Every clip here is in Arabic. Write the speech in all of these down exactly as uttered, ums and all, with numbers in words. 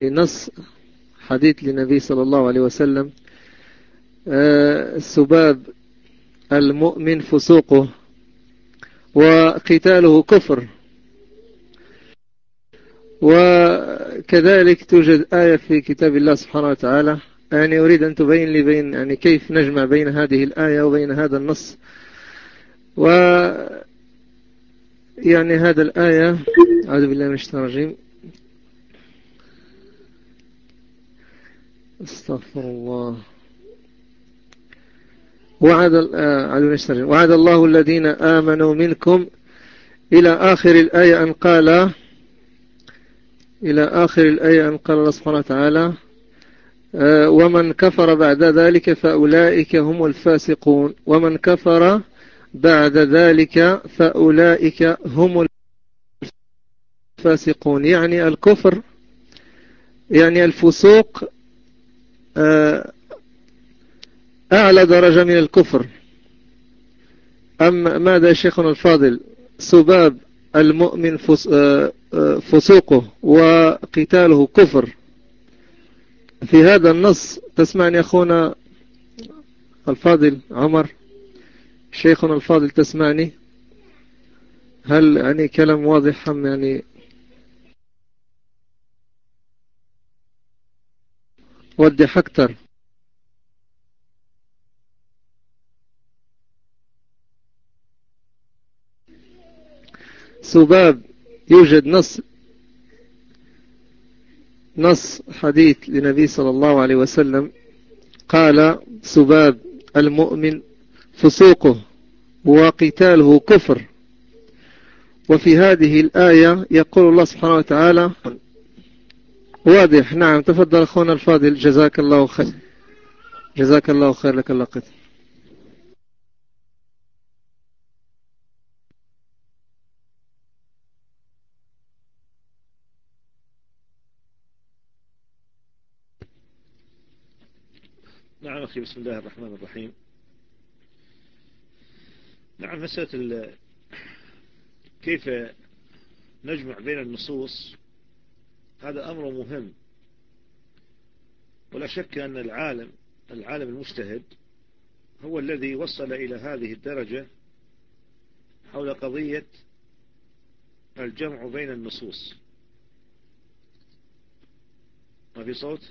نص حديث للنبي صلى الله عليه وسلم: سباب المؤمن فسوقه وقتاله كفر. وكذلك توجد آية في كتاب الله سبحانه وتعالى، يعني أريد أن تبين لي بين يعني كيف نجمع بين هذه الآية وبين هذا النص. و يعني هذا الآية، أعوذ بالله من الشيطان الرجيم، استغفر الله، وعد آه وعد الله الذين آمنوا منكم إلى آخر الآية أن قال إلى آخر الآية أن قال الله سبحانه وتعالى: آه ومن كفر بعد ذلك فأولئك هم الفاسقون. ومن كفر بعد ذلك فأولئك هم الفاسقون. يعني الكفر، يعني الفسوق آه أعلى درجة من الكفر. أما ماذا شيخنا الفاضل؟ سباب المؤمن فسوقه وقتاله كفر. في هذا النص تسمعني أخونا الفاضل عمر، شيخنا الفاضل تسمعني؟ هل يعني كلام واضح هم يعني وضح أكتر؟ سباب، يوجد نص نص حديث لنبي صلى الله عليه وسلم قال: سباب المؤمن فسوقه وقتاله كفر. وفي هذه الآية يقول الله سبحانه وتعالى واضح. نعم، تفضل أخونا الفاضل، جزاك الله خير، جزاك الله خير، لك الله قدر. نعم أخي، بسم الله الرحمن الرحيم. نعم، مسألة كيف نجمع بين النصوص هذا أمر مهم، ولا شك أن العالم العالم المجتهد هو الذي وصل إلى هذه الدرجة حول قضية الجمع بين النصوص. ما في صوت؟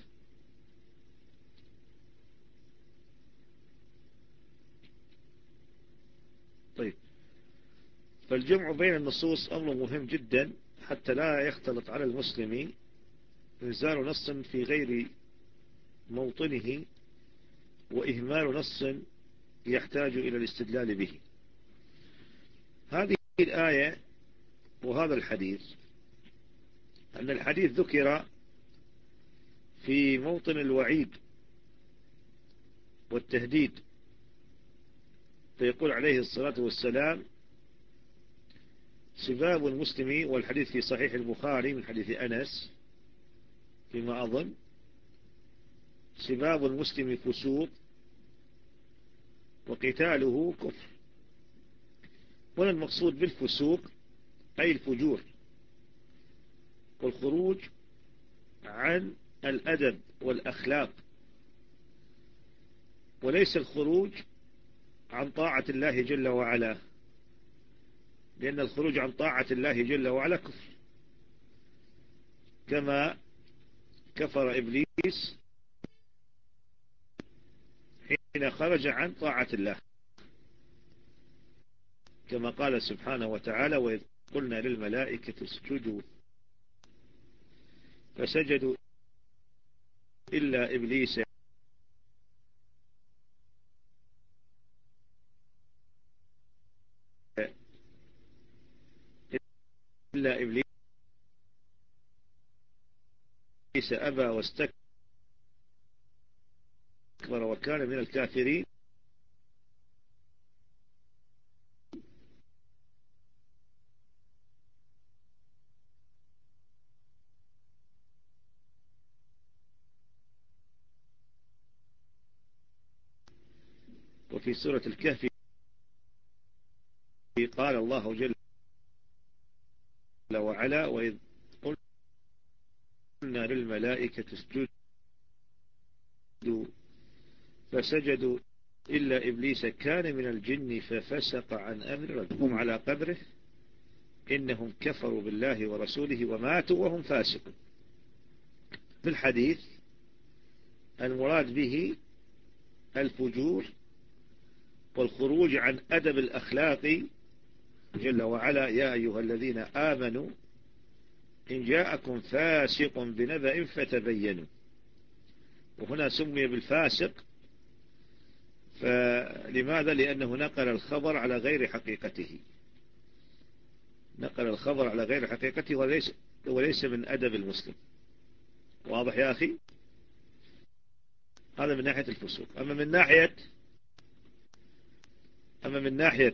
طيب، فالجمع بين النصوص أمر مهم جدا حتى لا يختلط على المسلم إنزال نص في غير موطنه وإهمال نص يحتاج إلى الاستدلال به. هذه الآية وهذا الحديث، أن الحديث ذكر في موطن الوعيد والتهديد، فيقول عليه الصلاة والسلام: سباب المسلم، والحديث في صحيح البخاري من حديث أنس فيما أظن: سباب المسلم فسوق وقتاله كفر. ولا المقصود بالفسوق أي الفجور والخروج عن الأدب والأخلاق، وليس الخروج عن طاعة الله جل وعلا، لأن الخروج عن طاعة الله جل وعلا كفر، كما كفر إبليس حين خرج عن طاعة الله، كما قال سبحانه وتعالى: وإذ قلنا للملائكة اسجدوا فسجدوا إلا إبليس إلا إبليس أبى واستكبر وكان من الكافرين. وفي سورة الكهف قال الله جل وعلا: وإذ للملائكة اسجدوا فسجدوا إلا إبليس كان من الجن ففسق عن أمر ربهم على قدره إنهم كفروا بالله ورسوله وماتوا وهم فاسقون. في الحديث المراد به الفجور والخروج عن أدب الأخلاق جل وعلا يا أيها الذين آمنوا إن جاءكم فاسق بنبأ فتبينوا، وهنا سمي بالفاسق فلماذا؟ لأنه نقل الخبر على غير حقيقته، نقل الخبر على غير حقيقته وليس, وليس من أدب المسلم. واضح يا أخي؟ هذا من ناحية الفسوق. أما من ناحية أما من ناحية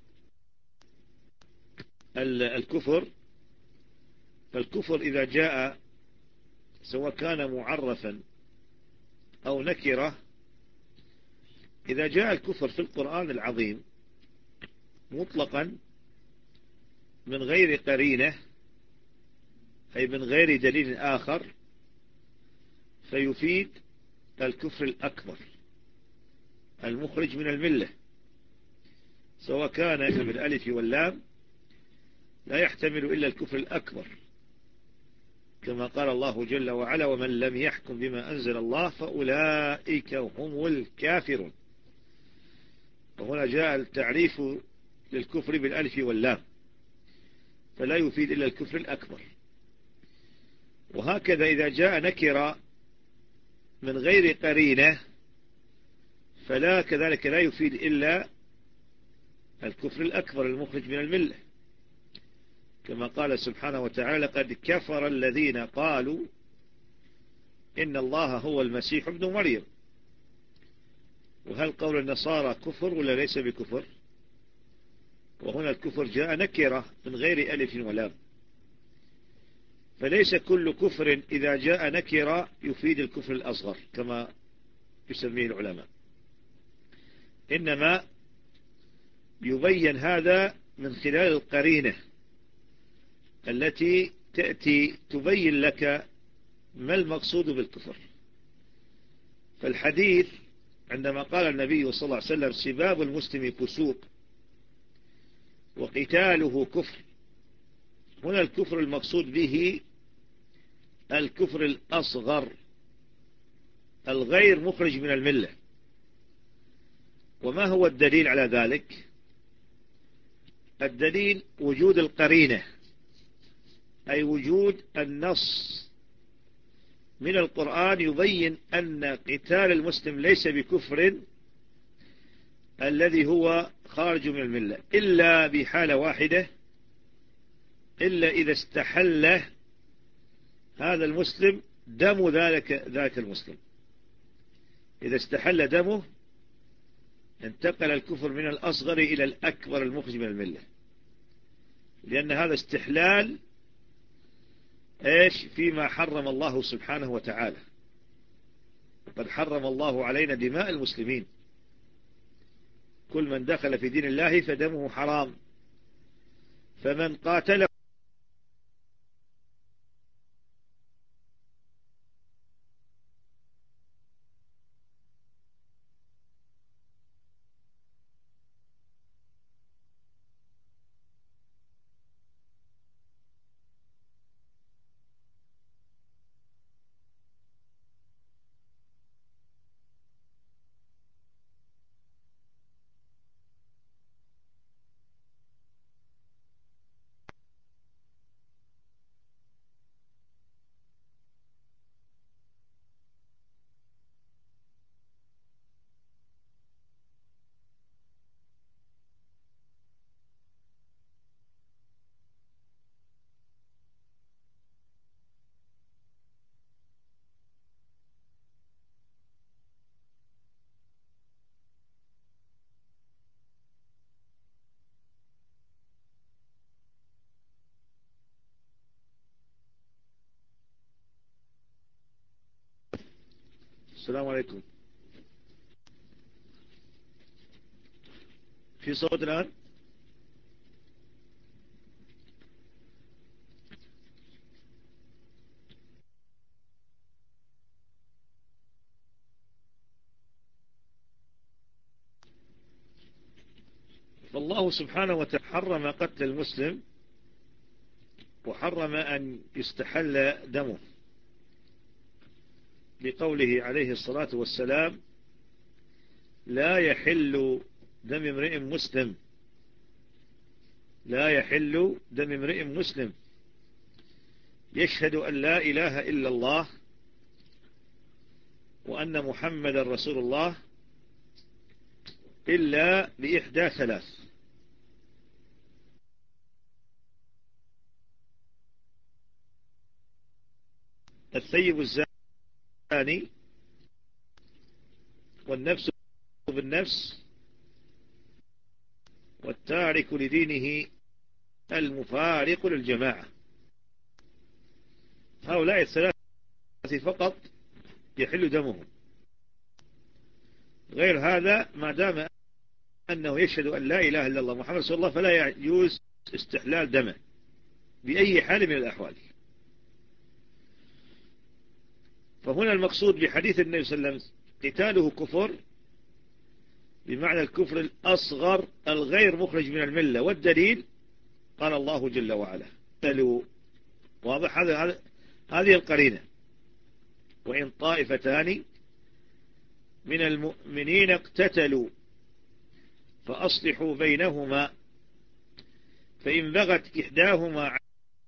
الكفر، فالكفر إذا جاء سواء كان معرفا أو نكرة، إذا جاء الكفر في القرآن العظيم مطلقا من غير قرينة أي من غير دليل آخر فيفيد الكفر الأكبر المخرج من الملة، سواء كان بالألف واللام لا يحتمل إلا الكفر الأكبر، كما قال الله جل وعلا ومن لم يحكم بما أنزل الله فأولئك هم الكافرون. وهنا جاء التعريف للكفر بالألف واللام فلا يفيد إلا الكفر الأكبر. وهكذا إذا جاء نكرة من غير قرينة فلا كذلك لا يفيد إلا الكفر الأكبر المخرج من الملة، كما قال سبحانه وتعالى قد كفر الذين قالوا إن الله هو المسيح ابن مريم. وهل قول النصارى كفر ولا ليس بكفر؟ وهنا الكفر جاء نكرة من غير ألف ولام، فليس كل كفر إذا جاء نكرة يفيد الكفر الأصغر كما يسميه العلماء، إنما يبين هذا من خلال القرينة التي تأتي تبين لك ما المقصود بالكفر. فالحديث عندما قال النبي صلى الله عليه وسلم سباب المسلم فسوق وقتاله كفر، هنا الكفر المقصود به الكفر الأصغر الغير مخرج من الملة. وما هو الدليل على ذلك؟ الدليل وجود القرينة، أي وجود النص من القرآن يبين أن قتال المسلم ليس بكفر الذي هو خارج من الملة إلا بحالة واحدة، إلا إذا استحل هذا المسلم دم ذلك ذاك المسلم. إذا استحل دمه انتقل الكفر من الأصغر إلى الأكبر المخرج من الملة، لأن هذا استحلال إيش فيما حرم الله سبحانه وتعالى. قد حرم الله علينا دماء المسلمين، كل من دخل في دين الله فدمه حرام، فمن قاتله السلام عليكم، في صوت الآن؟ الله سبحانه وتعالى حرم قتل المسلم وحرم أن يستحل دمه لقوله عليه الصلاة والسلام لا يحل دم امرئ مسلم لا يحل دم امرئ مسلم يشهد أن لا إله إلا الله وأن محمد رسول الله إلا بإحدى ثلاث: الثيب الزاني، والنفس بالنفس، والتارك لدينه المفارق للجماعة. هؤلاء الثلاثة فقط يحل دمهم، غير هذا ما دام أنه يشهد أن لا إله إلا الله محمد رسول الله فلا يجوز استحلال دمه بأي حال من الأحوال. فهنا المقصود بحديث النبي صلى الله عليه وسلم قتاله كفر بمعنى الكفر الأصغر الغير مخرج من الملة، والدليل قال الله جل وعلا قتلوا. واضح هذا هذه القرينة: وإن طائفتان من المؤمنين اقتتلوا فأصلحوا بينهما فإن بغت إحداهما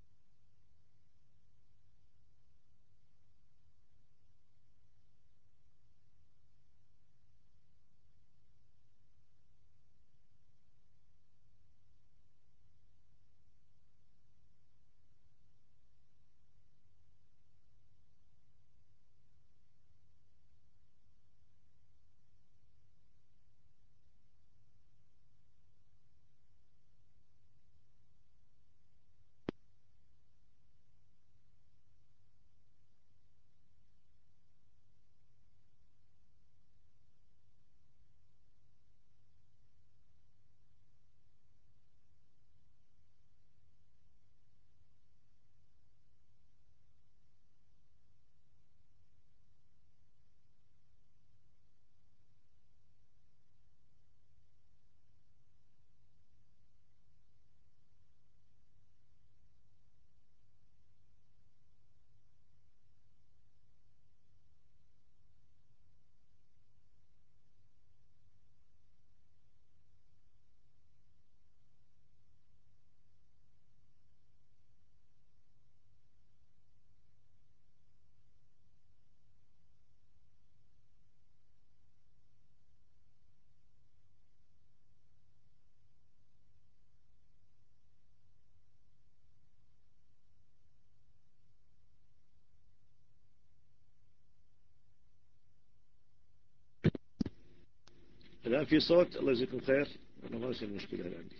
الآن في صوت؟ الله يجزيكم خير. أنا ما أصير المشكلة هذه عندي،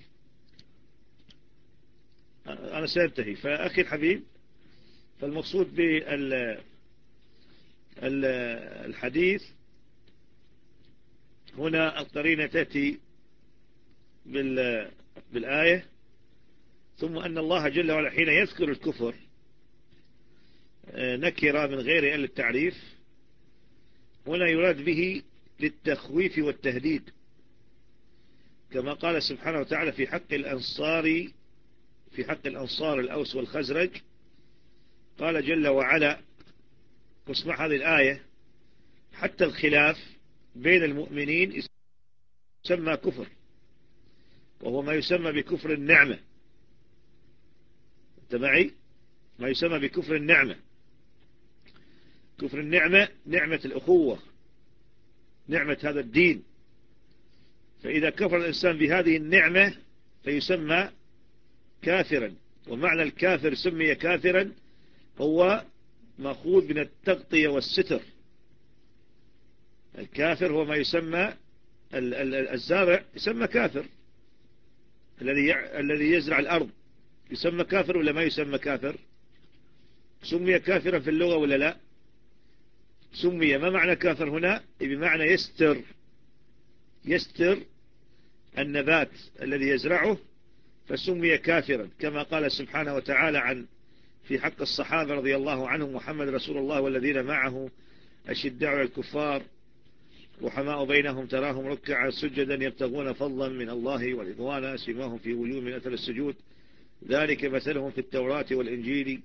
أنا سأنتهي. فأخي الحبيب، فالمقصود بالحديث هنا القرينة تأتي بالآية، ثم أن الله جل وعلا حين يذكر الكفر نكرة من غير أهل التعريف، هنا يراد به للتخويف والتهديد، كما قال سبحانه وتعالى في حق الأنصار في حق الأنصار الأوس والخزرج، قال جل وعلا، واسمع هذه الآية: حتى الخلاف بين المؤمنين يسمى كفر، وهو ما يسمى بكفر النعمة. أنت معي؟ ما يسمى بكفر النعمة. كفر النعمة نعمة الأخوة، نعمة هذا الدين. فإذا كفر الإنسان بهذه النعمة فيسمى كافرا. ومعنى الكافر سمي كافرا هو مأخوذ من التغطية والستر. الكافر هو ما يسمى الزارع يسمى كافر، الذي الذي يزرع الأرض يسمى كافر ولا ما يسمى كافر؟ سمي كافرا في اللغة ولا لا؟ سمي. ما معنى كافر هنا؟ بمعنى يستر يستر النبات الذي يزرعه، فسمي كافرا، كما قال سبحانه وتعالى عن في حق الصحابة رضي الله عنهم: محمد رسول الله والذين معه أشداء على الكفار رحماء بينهم تراهم ركعا سجدا يبتغون فضلا من الله ورضوانا سيماهم في وجوههم من أثر السجود ذلك مثلهم في التوراة والإنجيل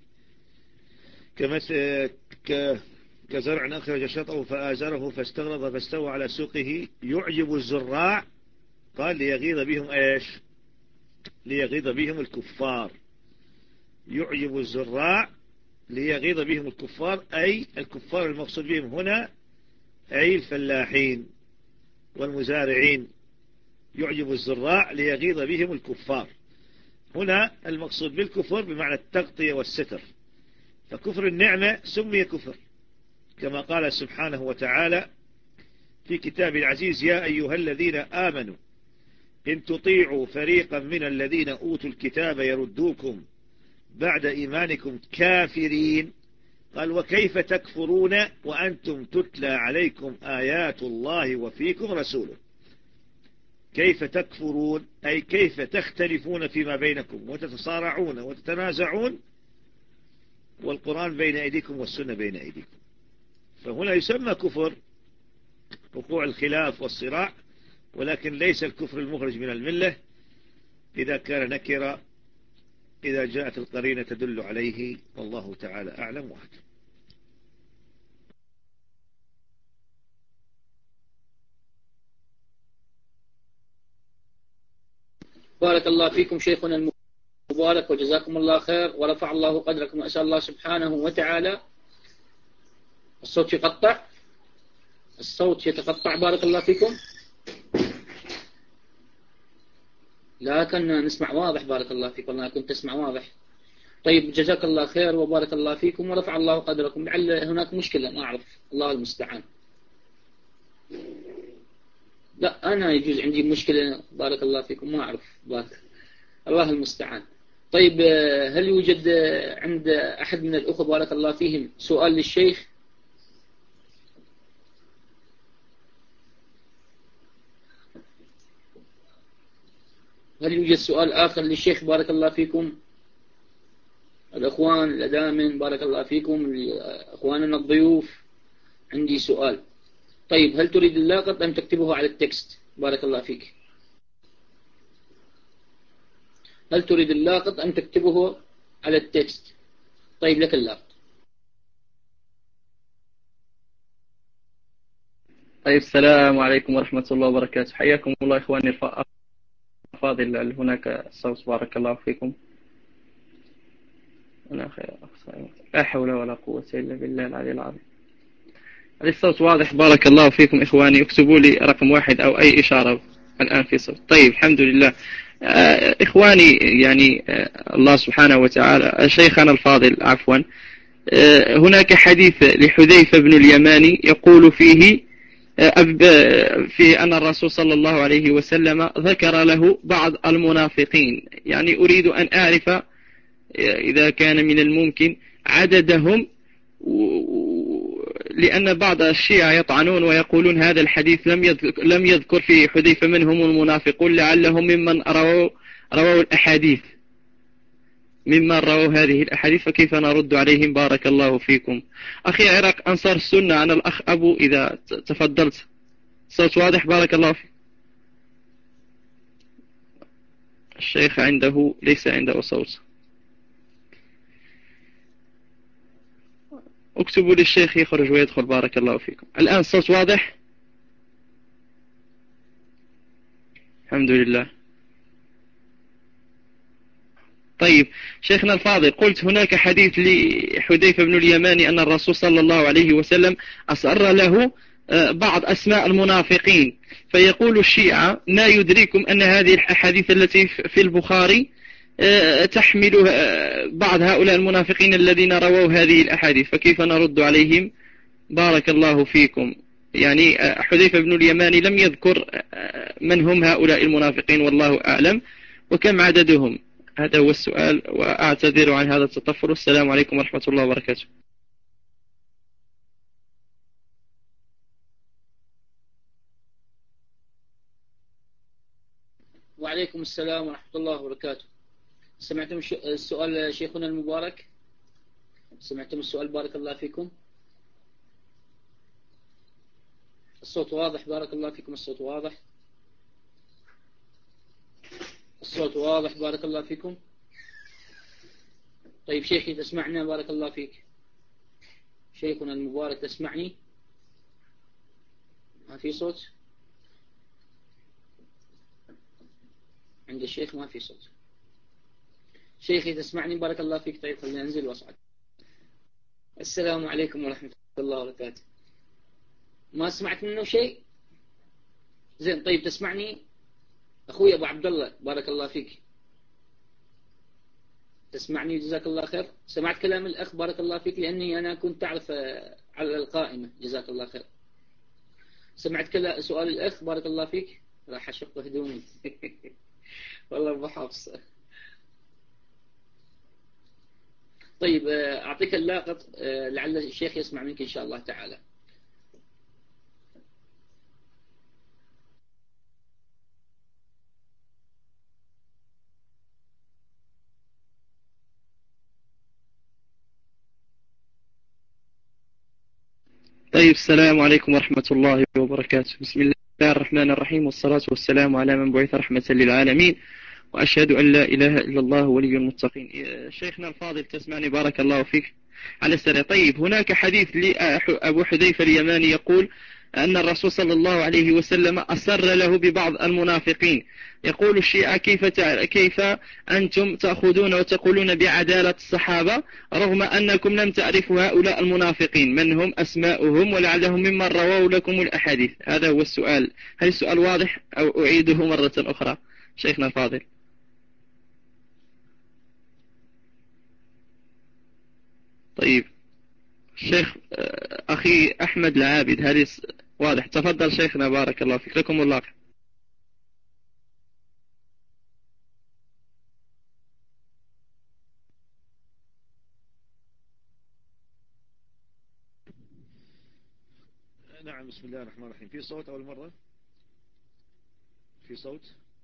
كمثل كزرع أخرج شطأه فآزره فاستغلظ فاستوى على سوقه يعجب الزراع قال ليغيظ بهم إيش ليغيظ بهم الكفار يعجب الزراع ليغيظ بهم الكفار أي الكفار المقصود بهم هنا أي الفلاحين والمزارعين يعجب الزراع ليغيظ بهم الكفار هنا المقصود بالكفر بمعنى التغطية والستر فكفر النعمة سمي كفر كما قال سبحانه وتعالى في كتاب العزيز يا أيها الذين آمنوا إن تطيعوا فريقا من الذين أوتوا الكتاب يردوكم بعد إيمانكم كافرين قال وكيف تكفرون وأنتم تتلى عليكم آيات الله وفيكم رسوله كيف تكفرون أي كيف تختلفون فيما بينكم وتتصارعون وتتنازعون والقرآن بين أيديكم والسنة بين أيديكم فهنا يسمى كفر وقوع الخلاف والصراع ولكن ليس الكفر المخرج من الملة إذا كان نكرا إذا جاءت القرينة تدل عليه والله تعالى أعلم وأحكم بارك الله فيكم شيخنا المبارك وجزاكم الله خير ورفع الله قدركم وأسأل الله سبحانه وتعالى. الصوت يقطع الصوت يتقطع بارك الله فيكم لا كنا نسمع واضح بارك الله فيكم والله كنت تسمع واضح. طيب جزاك الله خير وبارك الله فيكم ورفع الله قدركم. لعل هناك مشكلة ما أعرف الله المستعان. لا أنا يجوز عندي مشكلة بارك الله فيكم ما أعرف بارك الله المستعان. طيب هل يوجد عند أحد من الأخوة بارك الله فيهم سؤال للشيخ؟ هل يوجد سؤال آخر للشيخ بارك الله فيكم؟ الأخوان الأدامن بارك الله فيكم أخواننا الضيوف عندي سؤال. طيب هل تريد اللاقط أن تكتبه على التكست بارك الله فيك؟ هل تريد اللاقط أن تكتبه على التكست؟ طيب لك اللاقط. طيب السلام عليكم ورحمة الله وبركاته. حياكم الله إخواني الفاضل. هناك صوت بارك الله فيكم. أنا خير لا حول ولا قوة إلا بالله العلي العظيم. الصوت واضح بارك الله فيكم إخواني. اكتبوا لي رقم واحد أو أي إشارة الآن في صوت. طيب الحمد لله. آه إخواني يعني آه الله سبحانه وتعالى شيخنا الفاضل عفوا آه هناك حديث لحذيفة بن اليماني يقول فيه آه في أن الرسول صلى الله عليه وسلم ذكر له بعض المنافقين. يعني أريد أن أعرف إذا كان من الممكن عددهم لأن بعض الشيعة يطعنون ويقولون هذا الحديث لم يذكر, لم يذكر في حذيفة منهم المنافقون لعلهم ممن رووا, رووا الأحاديث ممن رووا هذه الأحاديث فكيف نرد عليهم بارك الله فيكم. أخي عراق أنصار السنة أنا الأخ أبو إذا تفضلت. صوت واضح بارك الله فيك. الشيخ عنده ليس عنده صوت. اكتبوا للشيخ يخرج ويدخل بارك الله فيكم. الآن الصوت واضح الحمد لله. طيب شيخنا الفاضل قلت هناك حديث لحذيفة بن اليماني أن الرسول صلى الله عليه وسلم أسر له بعض أسماء المنافقين فيقول الشيعة ما يدريكم أن هذه الأحاديث التي في البخاري تحمل بعض هؤلاء المنافقين الذين رووا هذه الأحاديث فكيف نرد عليهم بارك الله فيكم. يعني حذيفة بن اليماني لم يذكر من هم هؤلاء المنافقين والله أعلم وكم عددهم. هذا هو السؤال وأعتذر عن هذا التطفل والسلام عليكم ورحمة الله وبركاته. وعليكم السلام ورحمة الله وبركاته. سمعتم السؤال شيخنا المبارك؟ سمعتم السؤال بارك الله فيكم؟ الصوت واضح بارك الله فيكم. الصوت واضح. الصوت واضح بارك الله فيكم. طيب شيخي تسمعنا بارك الله فيك؟ شيخنا المبارك تسمعني؟ ما في صوت عند الشيخ، ما في صوت. شيخي تسمعني بارك الله فيك؟ طيب خلينا ننزل واصعد. السلام عليكم ورحمة الله وبركاته. ما سمعت منه شيء؟ زين طيب تسمعني أخوي أبو عبد الله بارك الله فيك؟ تسمعني جزاك الله خير؟ سمعت كلام الأخ بارك الله فيك؟ لأني أنا كنت تعرف على القائمة جزاك الله خير. سمعت كلا سؤال الأخ بارك الله فيك؟ راح أشق هدومي والله أبو حفص. طيب أعطيك اللاقط لعل الشيخ يسمع منك إن شاء الله تعالى. طيب السلام عليكم ورحمة الله وبركاته. بسم الله الرحمن الرحيم، والصلاة والسلام على من بعث رحمة للعالمين، وأشهد أن لا إله إلا الله ولي المتقين. شيخنا الفاضل تسمعني بارك الله فيك على السريع. طيب هناك حديث لأبو حذيفة اليماني يقول أن الرسول صلى الله عليه وسلم أسر له ببعض المنافقين. يقول الشيعة كيف كيف أنتم تأخذون وتقولون بعدالة الصحابة رغم أنكم لم تعرفوا هؤلاء المنافقين من هم أسماؤهم ولعلهم ممن رووا لكم الأحاديث؟ هذا هو السؤال. هل السؤال واضح أو أعيده مرة أخرى شيخنا الفاضل؟ طيب شيخ أخي أحمد العابد هذه واضح. تفضل شيخنا بارك الله فيك. لكم الله. نعم بسم الله الرحمن الرحيم. في صوت أول مرة؟ في صوت؟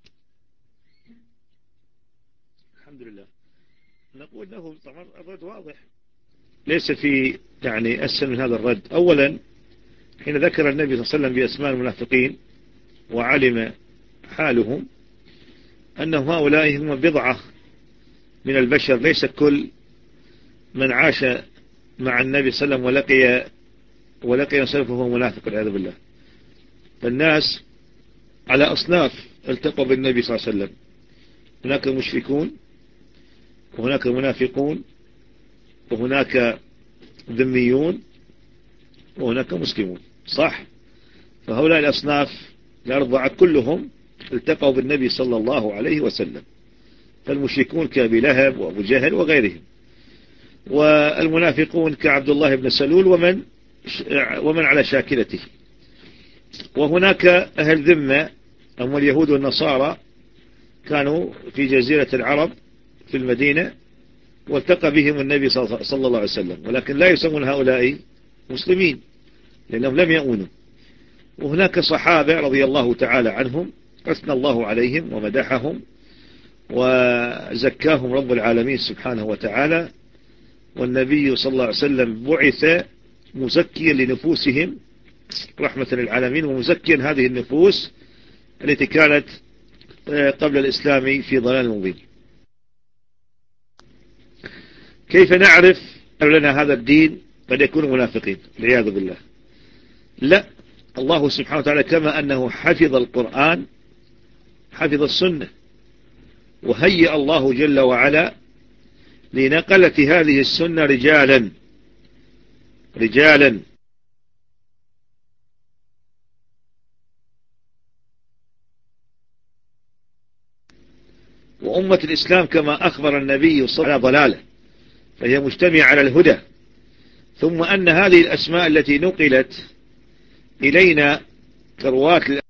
الحمد لله. نقول له طبعا الرد واضح، ليس في يعني أسهل من هذا الرد. أولا حين ذكر النبي صلى الله عليه وسلم بأسماء المنافقين وعلم حالهم أنهم هؤلاء هم بضعة من البشر، ليس كل من عاش مع النبي صلى الله عليه وسلم ولقي ولقي سلفه هو منافق والعياذ بالله. فالناس على أصناف التقوا بالنبي صلى الله عليه وسلم. هناك مشركون، وهناك منافقون، وهناك ذميون، وهناك مسلمون، صح؟ فهؤلاء الأصناف الأربعة كلهم التقوا بالنبي صلى الله عليه وسلم. فالمشركون كأبي لهب وأبو جهل وغيرهم، والمنافقون كعبد الله بن سلول ومن ومن على شاكلته. وهناك أهل ذمة هم اليهود والنصارى، كانوا في جزيرة العرب في المدينة والتقى بهم النبي صلى الله عليه وسلم، ولكن لا يسمون هؤلاء مسلمين لأنهم لم يؤمنوا. وهناك صحابة رضي الله تعالى عنهم أثنى الله عليهم ومدحهم وزكاهم رب العالمين سبحانه وتعالى، والنبي صلى الله عليه وسلم بعث مزكيا لنفوسهم رحمة للعالمين، ومزكيا هذه النفوس التي كانت قبل الإسلام في ضلال مبين. كيف نعرف أن لنا هذا الدين قد يكون منافقين والعياذ بالله؟ لا، الله سبحانه وتعالى كما أنه حفظ القرآن حفظ السنة، وهيأ الله جل وعلا لنقلة هذه السنة رجالا رجالا وأمة الإسلام كما أخبر النبي صلى الله عليه وسلم ضلالة، فهي مجتمعة على الهدى. ثم أن هذه الأسماء التي نقلت إلينا كرواة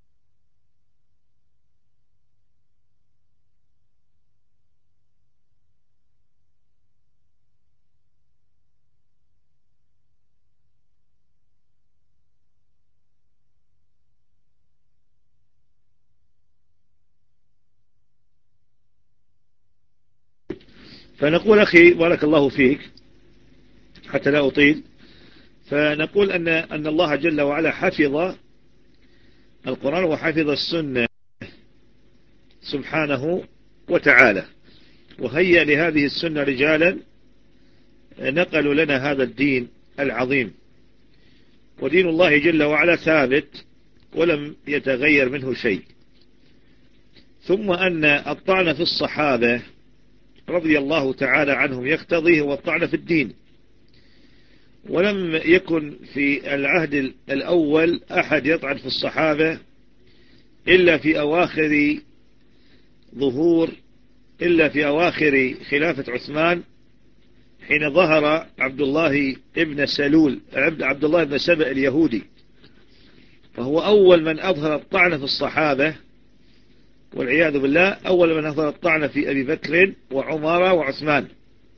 فنقول أخي بارك الله فيك حتى لا أطيل، فنقول أن أن الله جل وعلا حفظ القرآن وحفظ السنة سبحانه وتعالى، وهيأ لهذه السنة رجالا نقلوا لنا هذا الدين العظيم. ودين الله جل وعلا ثابت ولم يتغير منه شيء. ثم أن الطعن في الصحابة رضي الله تعالى عنهم يقتضيه هو الطعن في الدين، ولم يكن في العهد الأول أحد يطعن في الصحابة إلا في أواخر ظهور إلا في أواخر خلافة عثمان، حين ظهر عبد الله ابن سلول عبد الله بن سبأ اليهودي، فهو أول من أظهر الطعن في الصحابة والعياذ بالله، أول من أظهر الطعن في أبي بكر وعمر وعثمان.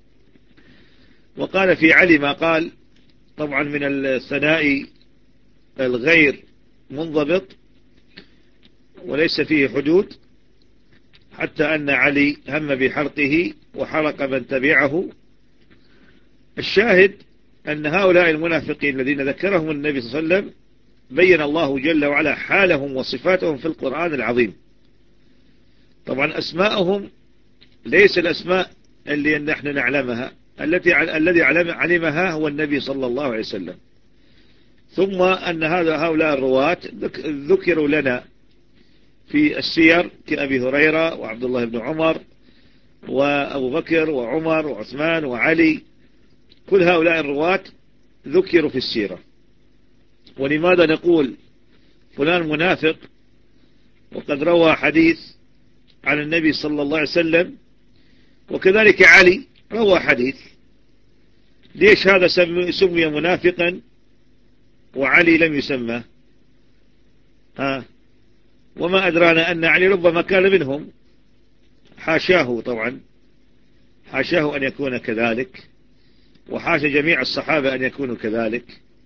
وقال في علي ما قال، طبعا من الثناء الغير منضبط وليس فيه حدود، حتى أن علي هم بحرقه وحرق من تبعه. الشاهد أن هؤلاء المنافقين الذين ذكرهم النبي صلى الله عليه وسلم بين الله جل وعلا حالهم وصفاتهم في القرآن العظيم. طبعا أسماءهم ليس الأسماء اللي نحن نعلمها، التي الذي علمها هو النبي صلى الله عليه وسلم. ثم أن هذا هؤلاء الرواة ذكروا لنا في السير كأبي هريرة وعبد الله بن عمر وأبو بكر وعمر وعثمان وعلي، كل هؤلاء الرواة ذكروا في السيرة. ولماذا نقول فلان منافق وقد روى حديث عن النبي صلى الله عليه وسلم، وكذلك علي روى حديث؟ ليش هذا سمي منافقا وعلي لم يسمى؟ ها، وما أدرانا أن علي ربما كان منهم، حاشاه طبعا، حاشاه أن يكون كذلك، وحاش جميع الصحابة أن يكونوا كذلك.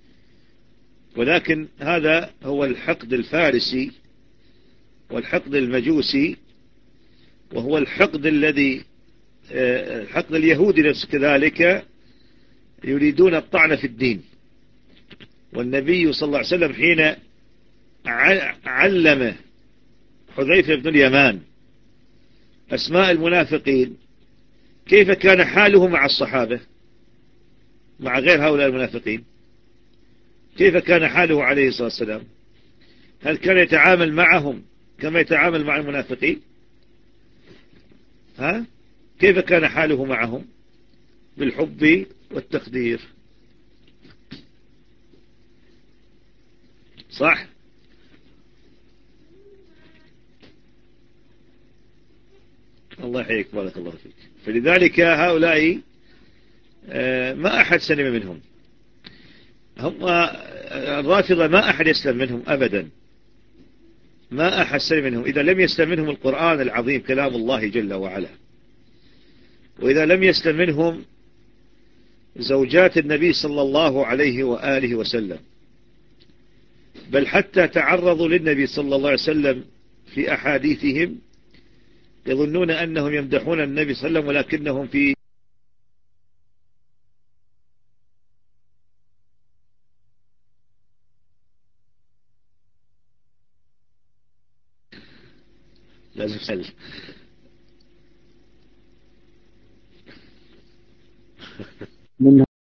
ولكن هذا هو الحقد الفارسي والحقد المجوسي، وهو الحقد الذي الحقد اليهودي نفس كذلك، يريدون الطعن في الدين. والنبي صلى الله عليه وسلم حين علم حذيفة بن اليمان أسماء المنافقين، كيف كان حاله مع الصحابة مع غير هؤلاء المنافقين؟ كيف كان حاله عليه الصلاة والسلام؟ هل كان يتعامل معهم كما يتعامل مع المنافقين؟ ها؟ كيف كان حاله معهم؟ بالحب والتقدير، صح؟ الله يحييك، بارك الله فيك. فلذلك هؤلاء ما أحد سلم منهم، هم الرافضة ما أحد يسلم منهم أبدا، ما أحد سلم منهم إذا لم يسلم منهم القرآن العظيم كلام الله جل وعلا، وإذا لم يسلم منهم زوجات النبي صلى الله عليه وآله وسلم، بل حتى تعرضوا للنبي صلى الله عليه وسلم في أحاديثهم يظنون أنهم يمدحون النبي صلى الله عليه وسلم، ولكنهم في لازم سل من